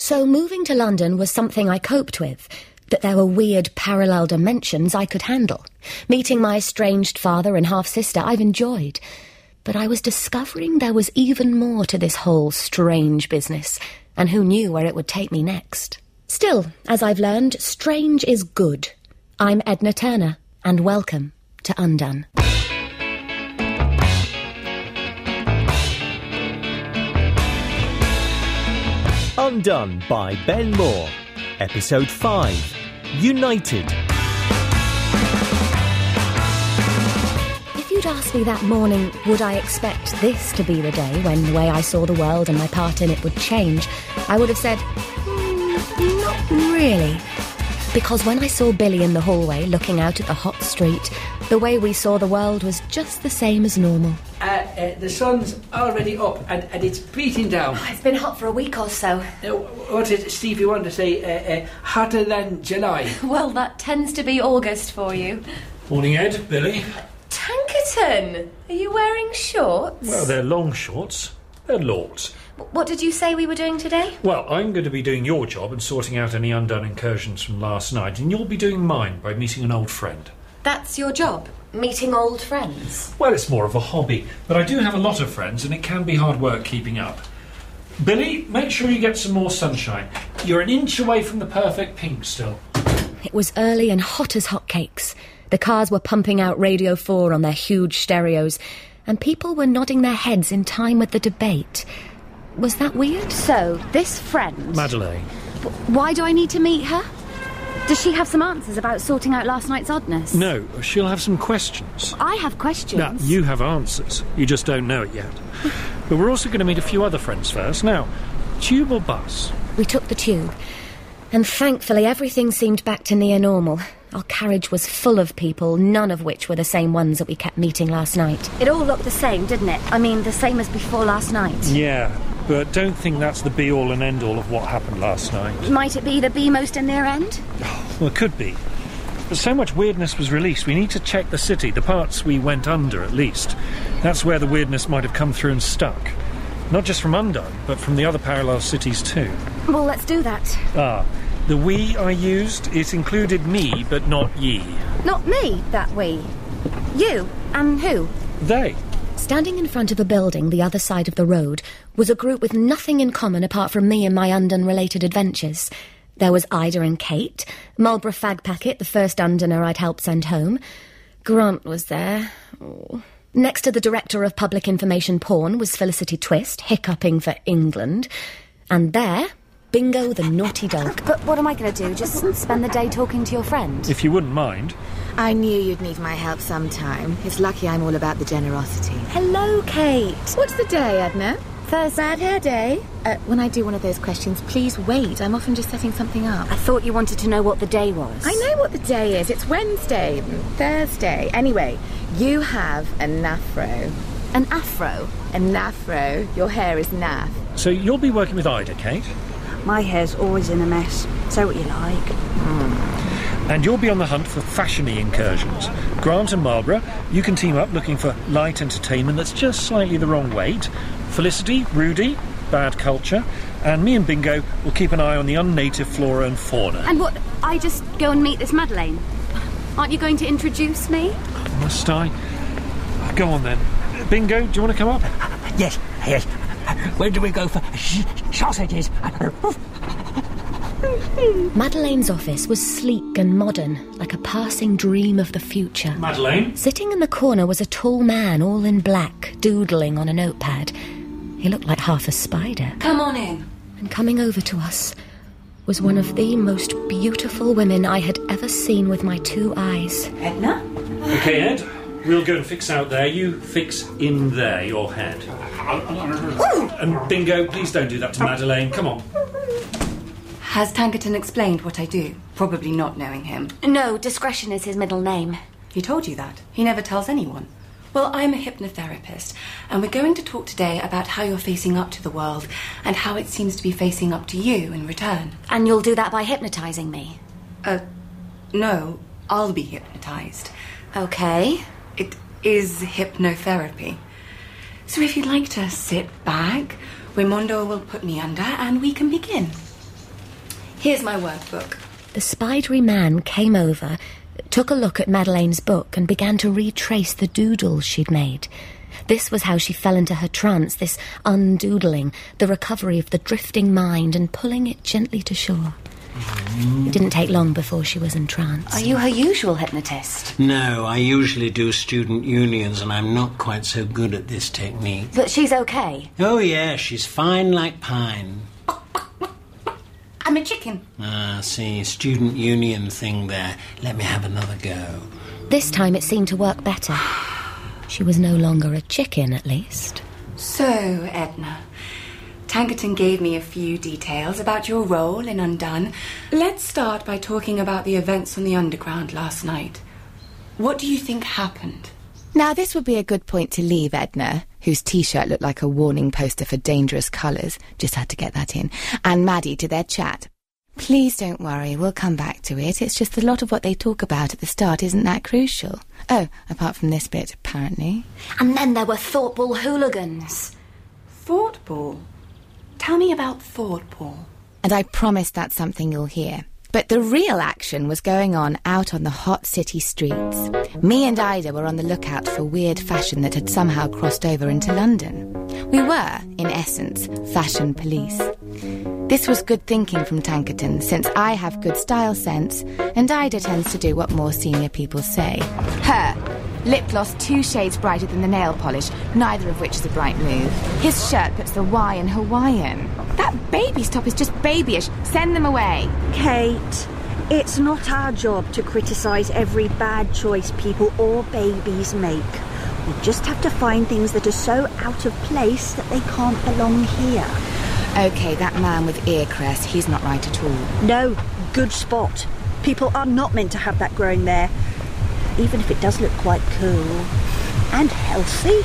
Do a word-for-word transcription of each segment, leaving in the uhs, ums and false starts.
So moving to London was something I coped with, that there were weird parallel dimensions I could handle. Meeting my estranged father and half-sister I've enjoyed. But I was discovering there was even more to this whole strange business, and who knew where it would take me next. Still, as I've learned, strange is good. I'm Edna Turner, and welcome to Undone. Undone by Ben Moore. Episode five. United. If you'd asked me that morning, would I expect this to be the day when the way I saw the world and my part in it would change, I would have said, mm, not really. Because when I saw Billy in the hallway looking out at the hot street, the way we saw the world was just the same as normal. Uh, uh, the sun's already up and, and it's beating down. Oh, it's been hot for a week or so. Now, what did Stevie want to say? Uh, uh, hotter than July. Well, that tends to be August for you. Morning, Ed. Billy. Tankerton! Are you wearing shorts? Well, they're long shorts. They're lords. What did you say we were doing today? Well, I'm going to be doing your job and sorting out any undone incursions from last night, and you'll be doing mine by meeting an old friend. That's your job? Meeting old friends? Well, it's more of a hobby, but I do have a lot of friends, and it can be hard work keeping up. Billy, make sure you get some more sunshine. You're an inch away from the perfect pink still. It was early and hot as hotcakes. The cars were pumping out Radio four on their huge stereos, and people were nodding their heads in time with the debate. Was that weird? So, this friend... Madeleine. Why do I need to meet her? Does she have some answers about sorting out last night's oddness? No, she'll have some questions. I have questions. Now, you have answers. You just don't know it yet. But we're also going to meet a few other friends first. Now, tube or bus? We took the tube, and thankfully everything seemed back to near normal. Our carriage was full of people, none of which were the same ones that we kept meeting last night. It all looked the same, didn't it? I mean, the same as before last night. Yeah, but don't think that's the be-all and end-all of what happened last night. Might it be the be-most and their end? Well, it could be. But so much weirdness was released, we need to check the city, the parts we went under, at least. That's where the weirdness might have come through and stuck. Not just from Undone, but from the other parallel cities too. Well, let's do that. Ah, the we I used, it included me, but not ye. Not me, that we. You, and who? They. Standing in front of a building the other side of the road was a group with nothing in common apart from me and my Undone-related adventures. There was Ida and Kate, Marlborough Fag Packet, the first Undoner I'd helped send home. Grant was there. Oh. Next to the Director of Public Information Porn was Felicity Twist, hiccuping for England. And there, Bingo the naughty dog. But what am I going to do? Just spend the day talking to your friend? If you wouldn't mind. I knew you'd need my help sometime. It's lucky I'm all about the generosity. Hello, Kate. What's the day, Edna? Thursday. Bad hair day? Uh, when I do one of those questions, please wait. I'm often just setting something up. I thought you wanted to know what the day was. I know what the day is. It's Wednesday, Thursday. Anyway, you have a nafro. An afro? A nafro. Your hair is naff. So you'll be working with Ida, Kate? My hair's always in a mess. Say what you like. Mm. And you'll be on the hunt for fashion-y incursions. Grant and Marlborough, you can team up looking for light entertainment that's just slightly the wrong weight. Felicity, Rudy, bad culture. And me and Bingo will keep an eye on the unnative flora and fauna. And what, I just go and meet this Madeleine? Aren't you going to introduce me? Must I? Go on then. Bingo, do you want to come up? Yes, yes. Where do we go for sh- sausages? Madeleine's office was sleek and modern, like a passing dream of the future. Madeleine? Sitting in the corner was a tall man, all in black, doodling on a notepad. He looked like half a spider. Come on in. And coming over to us was one of the most beautiful women I had ever seen with my two eyes. Edna? Okay, Ed. We'll go and fix out there. You fix in there, your head. And Bingo, please don't do that to Madeleine. Come on. Has Tankerton explained what I do? Probably not knowing him. No, discretion is his middle name. He told you that? He never tells anyone. Well, I'm a hypnotherapist, and we're going to talk today about how you're facing up to the world and how it seems to be facing up to you in return. And you'll do that by hypnotising me? Uh, no, I'll be hypnotised. Okay. It is hypnotherapy. So if you'd like to sit back, Raimondo will put me under and we can begin. Here's my workbook. The spidery man came over, took a look at Madeleine's book and began to retrace the doodles she'd made. This was how she fell into her trance, this undoodling, the recovery of the drifting mind and pulling it gently to shore. It didn't take long before she was entranced. Are you her usual hypnotist? No, I usually do student unions and I'm not quite so good at this technique. But she's okay? Oh, yeah, she's fine like pine. I'm a chicken. Ah, see, student union thing there. Let me have another go. This time it seemed to work better. She was no longer a chicken, at least. So, Edna, Tankerton gave me a few details about your role in Undone. Let's start by talking about the events on the Underground last night. What do you think happened? Now, this would be a good point to leave Edna, whose T-shirt looked like a warning poster for dangerous colours, just had to get that in, and Maddie to their chat. Please don't worry, we'll come back to it. It's just a lot of what they talk about at the start isn't that crucial. Oh, apart from this bit, apparently. And then there were Thorpeball hooligans. Thorpeball? Tell me about Thorpeball. And I promise that's something you'll hear. But the real action was going on out on the hot city streets. Me and Ida were on the lookout for weird fashion that had somehow crossed over into London. We were, in essence, fashion police. This was good thinking from Tankerton, since I have good style sense, and Ida tends to do what more senior people say. Her lip gloss two shades brighter than the nail polish, neither of which is a bright move. His shirt puts the Y in Hawaiian. That baby's top is just babyish. Send them away. Kate, it's not our job to criticise every bad choice people or babies make. We just have to find things that are so out of place that they can't belong here. OK, that man with ear crest, he's not right at all. No, good spot. People are not meant to have that growing there, even if it does look quite cool and healthy.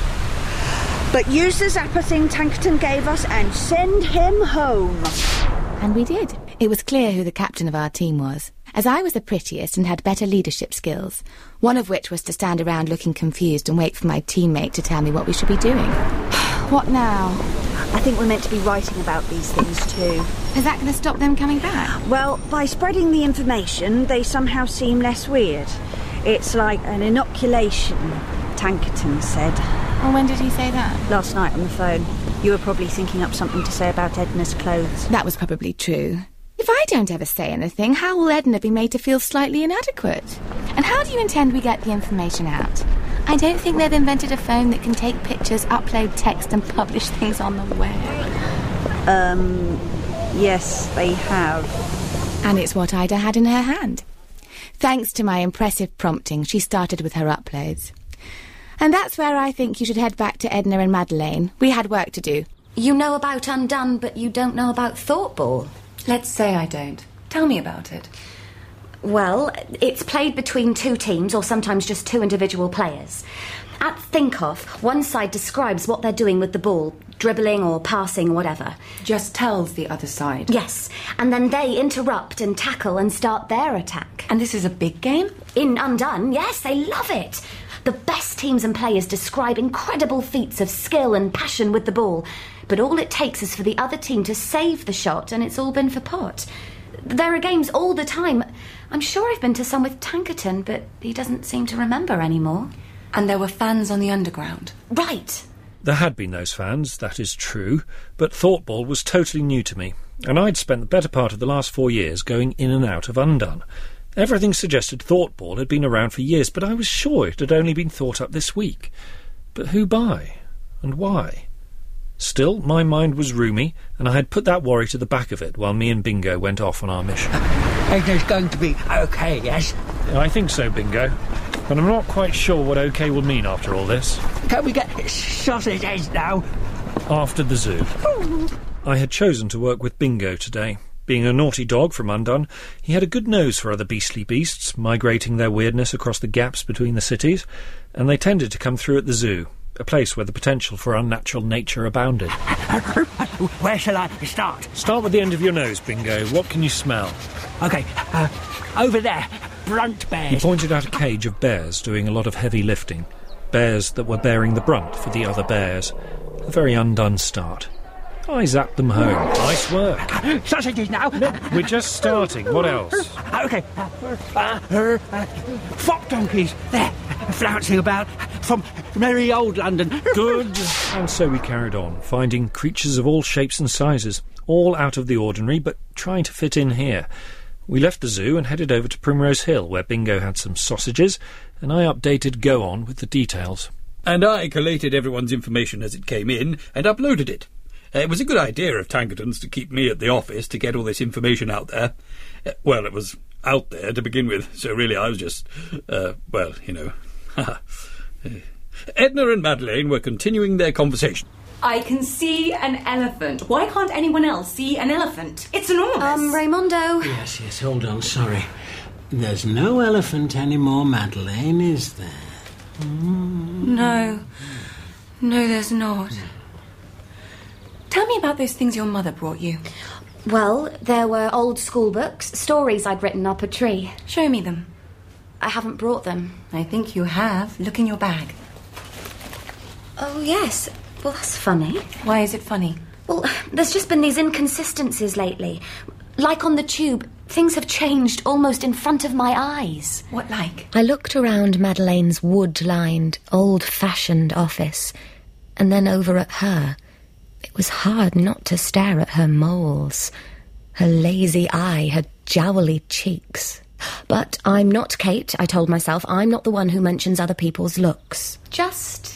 But use the zapper thing Tankerton gave us and send him home. And we did. It was clear who the captain of our team was, as I was the prettiest and had better leadership skills, one of which was to stand around looking confused and wait for my teammate to tell me what we should be doing. What now? I think we're meant to be writing about these things too. Is that going to stop them coming back? Well, by spreading the information, they somehow seem less weird. It's like an inoculation, Tankerton said. Well, when did he say that? Last night on the phone. You were probably thinking up something to say about Edna's clothes. That was probably true. If I don't ever say anything, how will Edna be made to feel slightly inadequate? And how do you intend we get the information out? I don't think they've invented a phone that can take pictures, upload text and publish things on the web. Um, yes, they have. And it's what Ida had in her hand. Thanks to my impressive prompting, she started with her uploads. And that's where I think you should head back to Edna and Madeleine. We had work to do. You know about Undone, but you don't know about Thorpeball. Let's say I don't. Tell me about it. Well, it's played between two teams, or sometimes just two individual players. At think-off, one side describes what they're doing with the ball, dribbling or passing, whatever. Just tells the other side. Yes, and then they interrupt and tackle and start their attack. And this is a big game? In Undone, yes, they love it. The best teams and players describe incredible feats of skill and passion with the ball, but all it takes is for the other team to save the shot and it's all been for pot. There are games all the time. I'm sure I've been to some with Tankerton, but he doesn't seem to remember anymore. And there were fans on the Underground. Right. There had been those fans, that is true, but Thorpeball was totally new to me, and I'd spent the better part of the last four years going in and out of Undone. Everything suggested Thorpeball had been around for years, but I was sure it had only been thought up this week. But who by? And why? Still, my mind was roomy, and I had put that worry to the back of it while me and Bingo went off on our mission. Edna's going to be okay, yes? I think so, Bingo. But I'm not quite sure what okay will mean after all this. Can we get sausage eggs now? After the zoo. I had chosen to work with Bingo today. Being a naughty dog from Undone, he had a good nose for other beastly beasts, migrating their weirdness across the gaps between the cities, and they tended to come through at the zoo, a place where the potential for unnatural nature abounded. Where shall I start? Start with the end of your nose, Bingo. What can you smell? OK, uh, over there, brunt bears. He pointed out a cage of bears doing a lot of heavy lifting. Bears that were bearing the brunt for the other bears. A very Undone start. I zapped them home. Nice work. Sausages now. No, we're just starting. What else? OK. Uh, uh, uh, fop donkeys. There, flouncing about from merry old London. Good. And so we carried on, finding creatures of all shapes and sizes, all out of the ordinary, but trying to fit in here. We left the zoo and headed over to Primrose Hill, where Bingo had some sausages, and I updated Go On with the details. And I collated everyone's information as it came in and uploaded it. Uh, it was a good idea of Tankerton's to keep me at the office to get all this information out there. Uh, well, it was out there to begin with, so really I was just, uh, well, you know. Edna and Madeleine were continuing their conversation. I can see an elephant. Why can't anyone else see an elephant? It's enormous. Um, Raimondo. Yes, yes, hold on, sorry. There's no elephant anymore, Madeleine, is there? Mm. No. No, there's not. Tell me about those things your mother brought you. Well, there were old school books, stories I'd written up a tree. Show me them. I haven't brought them. I think you have. Look in your bag. Oh, yes. Well, that's funny. Why is it funny? Well, there's just been these inconsistencies lately. Like on the tube, things have changed almost in front of my eyes. What like? I looked around Madeleine's wood-lined, old-fashioned office, and then over at her. It was hard not to stare at her moles, her lazy eye, her jowly cheeks. But I'm not Kate, I told myself. I'm not the one who mentions other people's looks. Just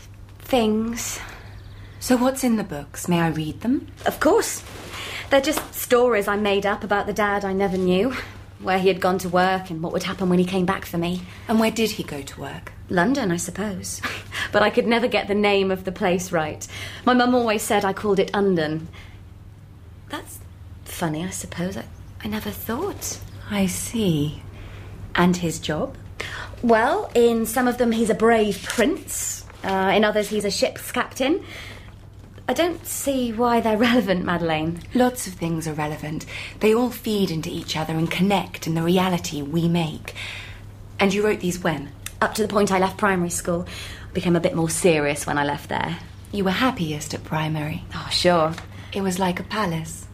things. So what's in the books? May I read them? Of course. They're just stories I made up about the dad I never knew, where he had gone to work and what would happen when he came back for me. And where did he go to work? London, I suppose. But I could never get the name of the place right. My mum always said I called it Undon. That's funny, I suppose. I, I never thought. I see. And his job? Well, in some of them he's a brave prince. Uh, in others he's a ship's captain. I don't see why they're relevant, Madeleine. Lots of things are relevant. They all feed into each other and connect in the reality we make. And you wrote these when? Up to the point I left primary school. I became a bit more serious when I left there. You were happiest at primary? Oh, sure. It was like a palace.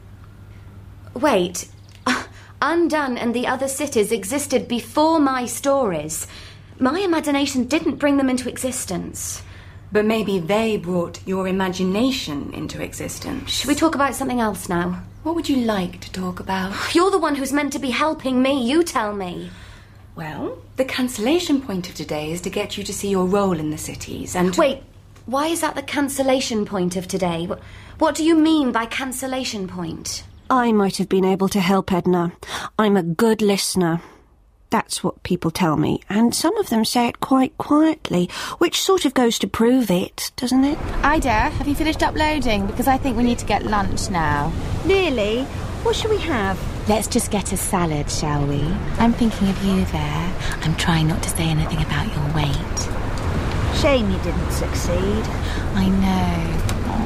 Wait. Uh, Undone and the other cities existed before my stories. My imagination didn't bring them into existence. But maybe they brought your imagination into existence. Should we talk about something else now? What would you like to talk about? You're the one who's meant to be helping me. You tell me. Well, the cancellation point of today is to get you to see your role in the cities and... Wait, why is that the cancellation point of today? What do you mean by cancellation point? I might have been able to help, Edna. I'm a good listener. That's what people tell me, and some of them say it quite quietly, which sort of goes to prove it, doesn't it? Ida, have you finished uploading? Because I think we need to get lunch now. Nearly. What shall we have? Let's just get a salad, shall we? I'm thinking of you there. I'm trying not to say anything about your weight. Shame you didn't succeed. I know.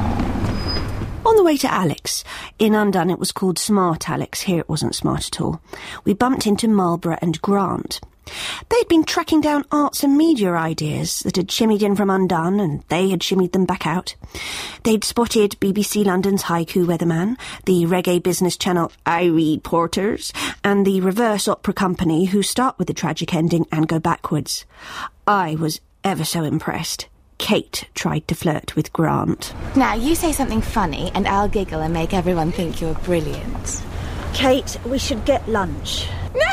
On the way to Alex. In Undone it was called Smart Alex. Here it wasn't smart at all. We bumped into Marlborough and Grant. They'd been tracking down arts and media ideas that had shimmied in from Undone, and they had shimmied them back out. They'd spotted B B C London's Haiku Weatherman, the reggae business channel I Read Porters, and the reverse opera company who start with the tragic ending and go backwards. I was ever so impressed. Kate tried to flirt with Grant. Now, you say something funny and I'll giggle and make everyone think you're brilliant. Kate, we should get lunch.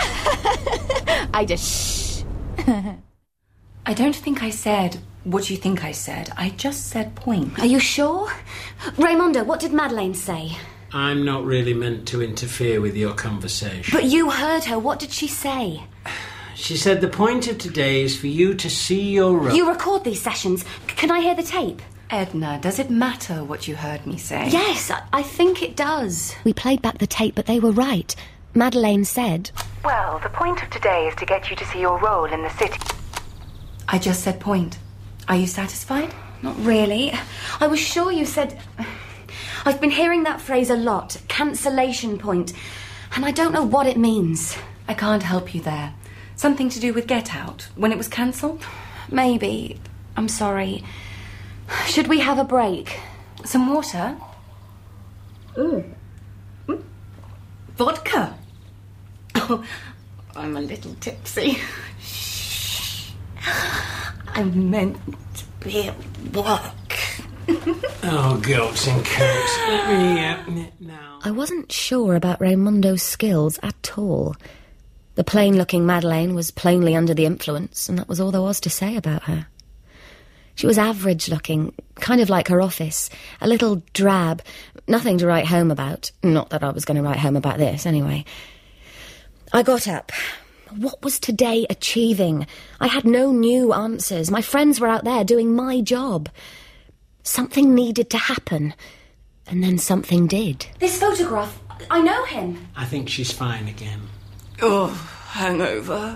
I just shh. I don't think I said what you think I said. I just said point. Are you sure? Raimondo, what did Madeleine say? I'm not really meant to interfere with your conversation. But you heard her. What did she say? She said the point of today is for you to see your role. You record these sessions. C- can I hear the tape? Edna, does it matter what you heard me say? Yes, I, I think it does. We played back the tape, but they were right. Madeleine said... Well, the point of today is to get you to see your role in the city. I just said point. Are you satisfied? Not really. I was sure you said... I've been hearing that phrase a lot. Cancellation point. And I don't know what it means. I can't help you there. Something to do with Get Out, when it was cancelled? Maybe. I'm sorry. Should we have a break? Some water? Ooh. Mm. Vodka. Oh, I'm a little tipsy. I meant to be at work. Oh, goats and curse. Let me, uh, now. I wasn't sure about Raimondo's skills at all. The plain-looking Madeleine was plainly under the influence, and that was all there was to say about her. She was average-looking, kind of like her office, a little drab, nothing to write home about. Not that I was going to write home about this, anyway. I got up. What was today achieving? I had no new answers. My friends were out there doing my job. Something needed to happen, and then something did. This photograph, I know him. I think she's fine again. Oh, hangover.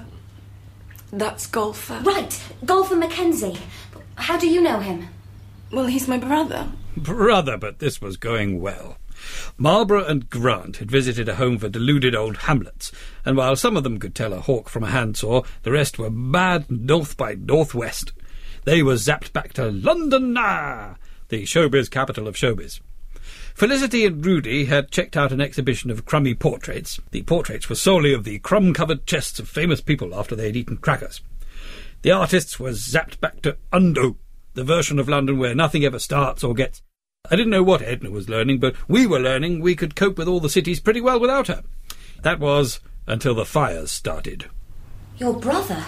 That's Golfer. Right, Golfer Mackenzie. How do you know him? Well, he's my brother. Brother, but this was going well. Marlborough and Grant had visited a home for deluded old hamlets, and while some of them could tell a hawk from a handsaw, the rest were mad north by northwest. They were zapped back to London, ah, the showbiz capital of showbiz. Felicity and Rudy had checked out an exhibition of crummy portraits. The portraits were solely of the crumb-covered chests of famous people after they had eaten crackers. The artists were zapped back to Undo, the version of London where nothing ever starts or gets. I didn't know what Edna was learning, but we were learning we could cope with all the cities pretty well without her. That was until the fires started. Your brother?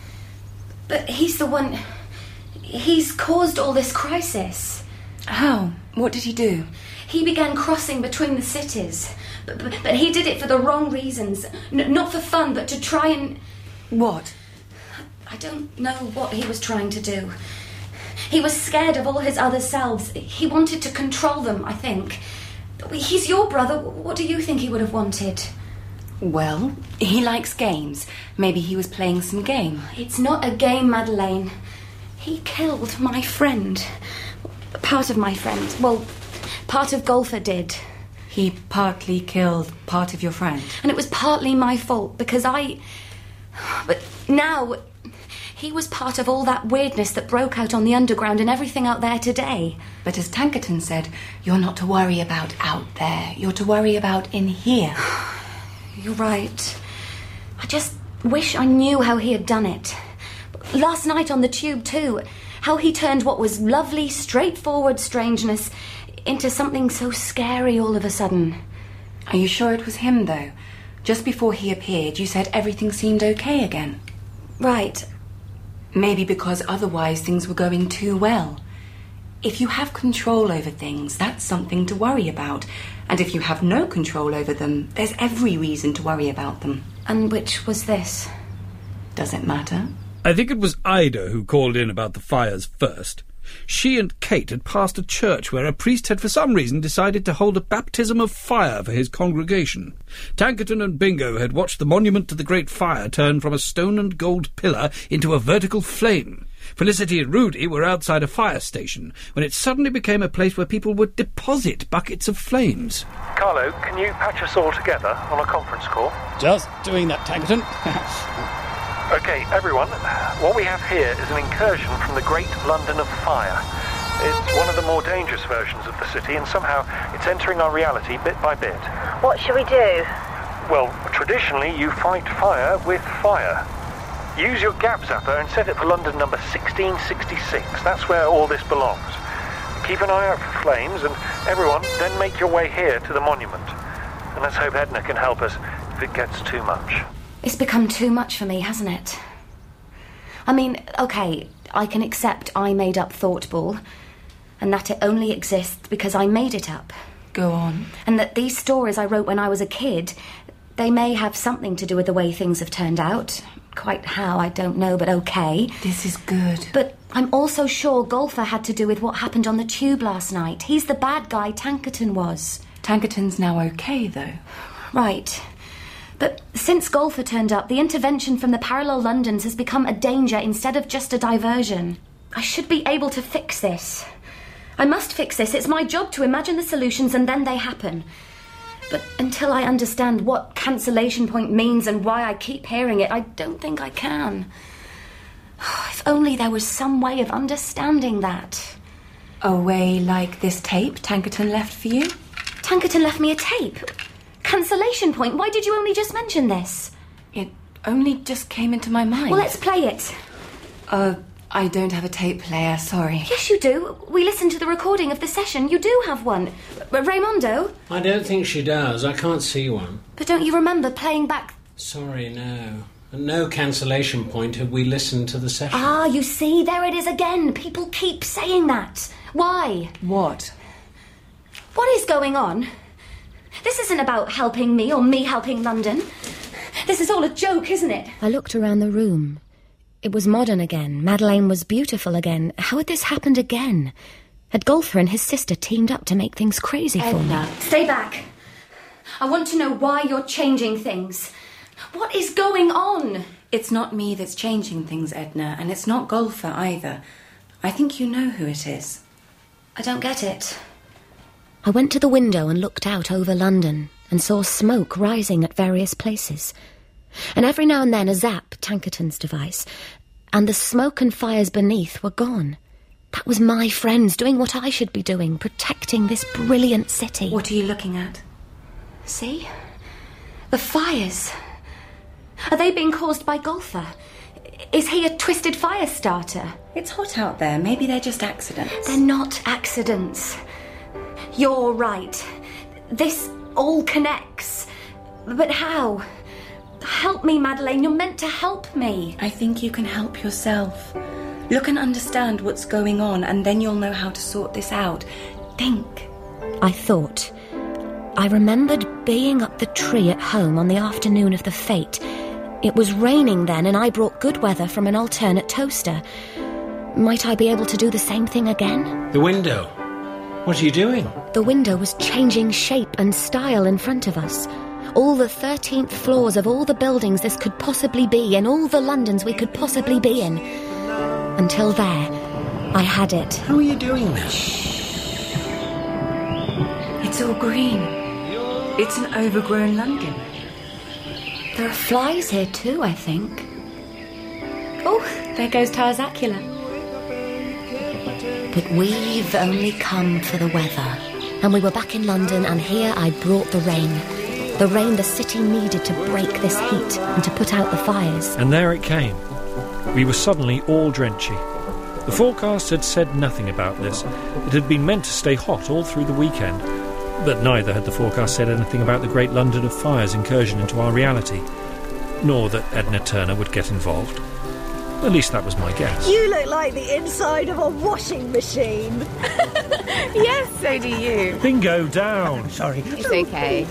But he's the one... He's caused all this crisis. How? What did he do? He began crossing between the cities. But, but, but he did it for the wrong reasons. N- not for fun, but to try and... What? I don't know what he was trying to do. He was scared of all his other selves. He wanted to control them, I think. He's your brother. What do you think he would have wanted? Well, he likes games. Maybe he was playing some game. It's not a game, Madeleine. He killed my friend. Part of my friend. Well, part of Golfer did. He partly killed part of your friend? And it was partly my fault, because I... But now... He was part of all that weirdness that broke out on the underground and everything out there today. But as Tankerton said, you're not to worry about out there. You're to worry about in here. You're right. I just wish I knew how he had done it. Last night on the tube, too. How he turned what was lovely, straightforward strangeness into something so scary all of a sudden. Are you sure it was him, though? Just before he appeared, you said everything seemed okay again. Right. Maybe because otherwise things were going too well. If you have control over things, that's something to worry about. And if you have no control over them, there's every reason to worry about them. And which was this? Does it matter? I think it was Ida who called in about the fires first. She and Kate had passed a church where a priest had for some reason decided to hold a baptism of fire for his congregation. Tankerton and Bingo had watched the monument to the Great Fire turn from a stone and gold pillar into a vertical flame. Felicity and Rudy were outside a fire station when it suddenly became a place where people would deposit buckets of flames. Carlo, can you patch us all together on a conference call? Just doing that, Tankerton. OK, everyone, what we have here is an incursion from the Great London of Fire. It's one of the more dangerous versions of the city, and somehow it's entering our reality bit by bit. What shall we do? Well, traditionally you fight fire with fire. Use your gap zapper and set it for London number sixteen sixty-six. That's where all this belongs. Keep an eye out for flames, and everyone, then make your way here to the monument. And let's hope Edna can help us if it gets too much. It's become too much for me, hasn't it? I mean, OK, I can accept I made up Thought Ball, and that it only exists because I made it up. Go on. And that these stories I wrote when I was a kid, they may have something to do with the way things have turned out. Quite how, I don't know, but OK. This is good. But I'm also sure Golfer had to do with what happened on the tube last night. He's the bad guy Tankerton was. Tankerton's now OK, though. Right. But since Golfer turned up, the intervention from the parallel Londons has become a danger instead of just a diversion. I should be able to fix this. I must fix this. It's my job to imagine the solutions and then they happen. But until I understand what cancellation point means and why I keep hearing it, I don't think I can. If only there was some way of understanding that. A way like this tape Tankerton left for you? Tankerton left me a tape. Cancellation Point, why did you only just mention this? It only just came into my mind. Well, let's play it. Uh, I don't have a tape player, sorry. Yes, you do. We listened to the recording of the session. You do have one. R- Raymondo? I don't think she does. I can't see one. But don't you remember playing back... Sorry, no. At no cancellation point had we listened to the session. Ah, you see, there it is again. People keep saying that. Why? What? What is going on? This isn't about helping me or me helping London. This is all a joke, isn't it? I looked around the room. It was modern again. Madeleine was beautiful again. How had this happened again? Had Golfer and his sister teamed up to make things crazy for me? Edna, stay back. I want to know why you're changing things. What is going on? It's not me that's changing things, Edna, and it's not Golfer either. I think you know who it is. I don't get it. I went to the window and looked out over London and saw smoke rising at various places. And every now and then a zap, Tankerton's device, and the smoke and fires beneath were gone. That was my friends doing what I should be doing, protecting this brilliant city. What are you looking at? See? The fires. Are they being caused by Golfer? Is he a twisted fire starter? It's hot out there. Maybe they're just accidents. They're not accidents. You're right. This all connects. But how? Help me, Madeleine. You're meant to help me. I think you can help yourself. Look and understand what's going on, and then you'll know how to sort this out. Think. I thought. I remembered being up the tree at home on the afternoon of the fete. It was raining then, and I brought good weather from an alternate toaster. Might I be able to do the same thing again? The window. What are you doing? The window was changing shape and style in front of us. All the thirteenth floors of all the buildings this could possibly be, and all the Londons we could possibly be in. Until there, I had it. How are you doing this? It's all green. It's an overgrown London. There are flies here too, I think. Oh, there goes Tarzacula. But we've only come for the weather. And we were back in London, and here I'd brought the rain. The rain the city needed to break this heat and to put out the fires. And there it came. We were suddenly all drenchy. The forecast had said nothing about this. It had been meant to stay hot all through the weekend. But neither had the forecast said anything about the Great London of Fire's incursion into our reality, nor that Edna Turner would get involved. At least that was my guess. You look like the inside of a washing machine. Yes, so do you. Bingo down. Sorry. It's okay.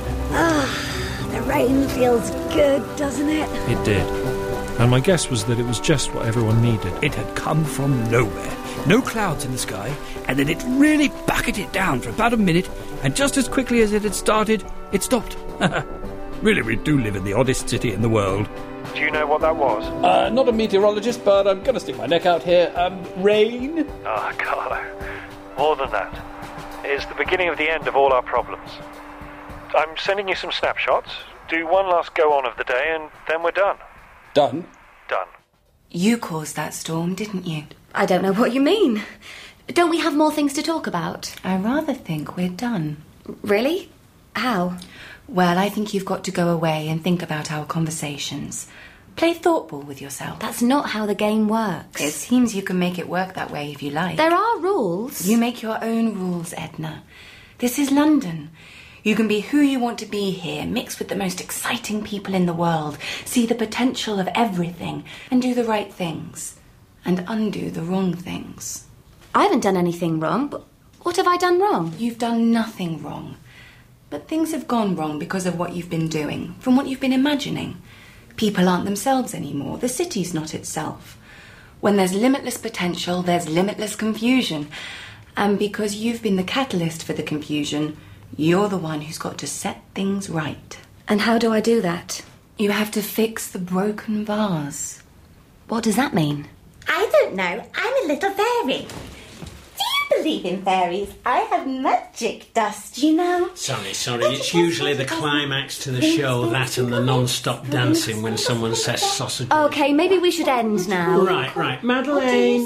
Ah, the rain feels good, doesn't it? It did. And my guess was that it was just what everyone needed. It had come from nowhere. No clouds in the sky, and then it really bucketed it down for about a minute, and just as quickly as it had started, it stopped. Really, we do live in the oddest city in the world. Do you know what that was? Uh, not a meteorologist, but I'm going to stick my neck out here. Um, rain? Ah, oh, Carlo. More than that. It's the beginning of the end of all our problems. I'm sending you some snapshots. Do one last go on of the day, and then we're done. Done? Done. You caused that storm, didn't you? I don't know what you mean. Don't we have more things to talk about? I rather think we're done. Really? How? Well, I think you've got to go away and think about our conversations. Play thoughtful with yourself. That's not how the game works. It seems you can make it work that way if you like. There are rules. You make your own rules, Edna. This is London. You can be who you want to be here, mix with the most exciting people in the world, see the potential of everything, and do the right things. And undo the wrong things. I haven't done anything wrong, but what have I done wrong? You've done nothing wrong. But things have gone wrong because of what you've been doing, from what you've been imagining. People aren't themselves anymore. The city's not itself. When there's limitless potential, there's limitless confusion. And because you've been the catalyst for the confusion, you're the one who's got to set things right. And how do I do that? You have to fix the broken vase. What does that mean? I don't know. I'm a little fairy. Do you believe in fairies? I have magic dust, you know. Sorry, sorry. It's usually the climax to the show, that and the non-stop dancing when someone says sausage. Okay, maybe we should end now. Right, right. Madeleine. What do you say?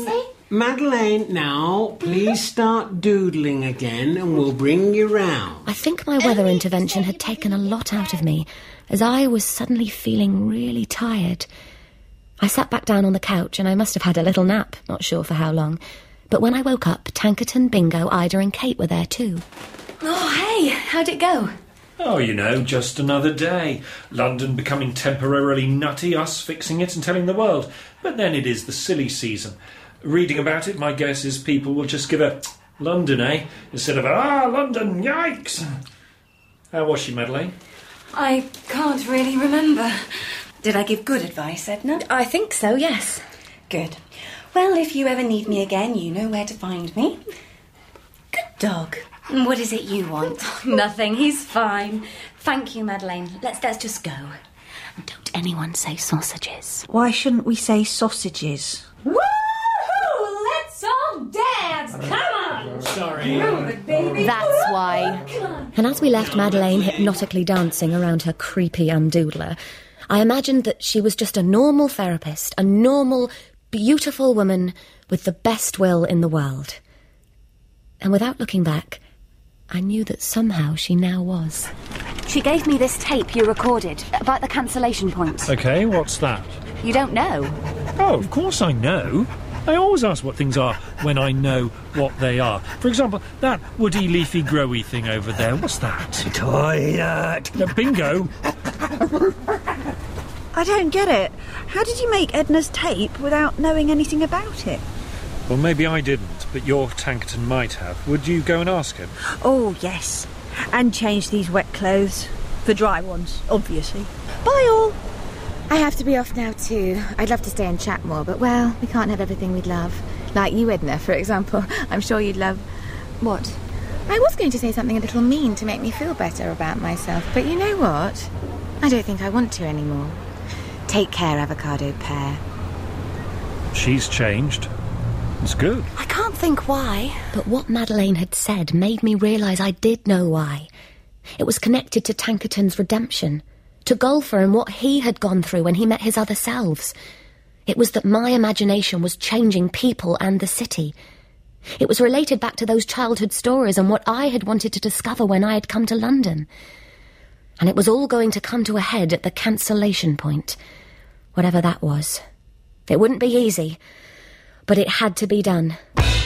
Madeleine, now, please start doodling again and we'll bring you round. I think my weather intervention had taken a lot out of me, as I was suddenly feeling really tired. I sat back down on the couch and I must have had a little nap, not sure for how long. But when I woke up, Tankerton, Bingo, Ida and Kate were there too. Oh, hey, how'd it go? Oh, you know, just another day. London becoming temporarily nutty, us fixing it and telling the world. But then it is the silly season. Reading about it, my guess is people will just give a London, eh? Instead of a, ah, London, yikes! How was she, Madeleine? I can't really remember. Did I give good advice, Edna? I think so, yes. Good. Well, if you ever need me again, you know where to find me. Good dog. What is it you want? Nothing, he's fine. Thank you, Madeleine. Let's, let's just go. And don't anyone say sausages. Why shouldn't we say sausages? Woohoo! Let's all dance! Come on! Sorry. Move it, baby. That's why. And as we left Madeleine hypnotically dancing around her creepy undoodler, I imagined that she was just a normal therapist, a normal, beautiful woman with the best will in the world. And without looking back, I knew that somehow she now was. She gave me this tape you recorded about the cancellation point. OK, what's that? You don't know? Oh, of course I know. I always ask what things are when I know what they are. For example, that woody, leafy, growy thing over there. What's that? Toilet. Uh, bingo. I don't get it. How did you make Edna's tape without knowing anything about it? Well, maybe I didn't, but your Tankerton might have. Would you go and ask him? Oh, yes. And change these wet clothes. For dry ones, obviously. Bye, all. I have to be off now too. I'd love to stay and chat more, but, well, we can't have everything we'd love. Like you, Edna, for example. I'm sure you'd love... What? I was going to say something a little mean to make me feel better about myself, but you know what? I don't think I want to anymore. Take care, avocado pear. She's changed. It's good. I can't think why, but what Madeleine had said made me realise I did know why. It was connected to Tankerton's redemption, to Golfer and what he had gone through when he met his other selves. It was that my imagination was changing people and the city. It was related back to those childhood stories and what I had wanted to discover when I had come to London. And it was all going to come to a head at the cancellation point, whatever that was. It wouldn't be easy, but it had to be done.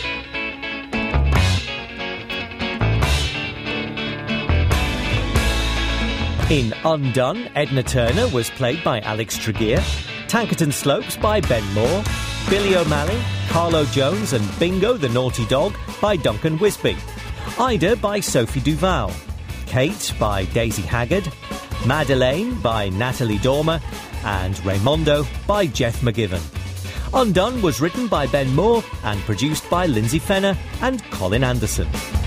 In Undone, Edna Turner was played by Alex Tregear, Tankerton Slopes by Ben Moore, Billy O'Malley, Carlo Jones and Bingo the Naughty Dog by Duncan Wisby, Ida by Sophie Duval, Kate by Daisy Haggard, Madeleine by Natalie Dormer, and Raymondo by Jeff McGiven. Undone was written by Ben Moore and produced by Lindsay Fenner and Colin Anderson.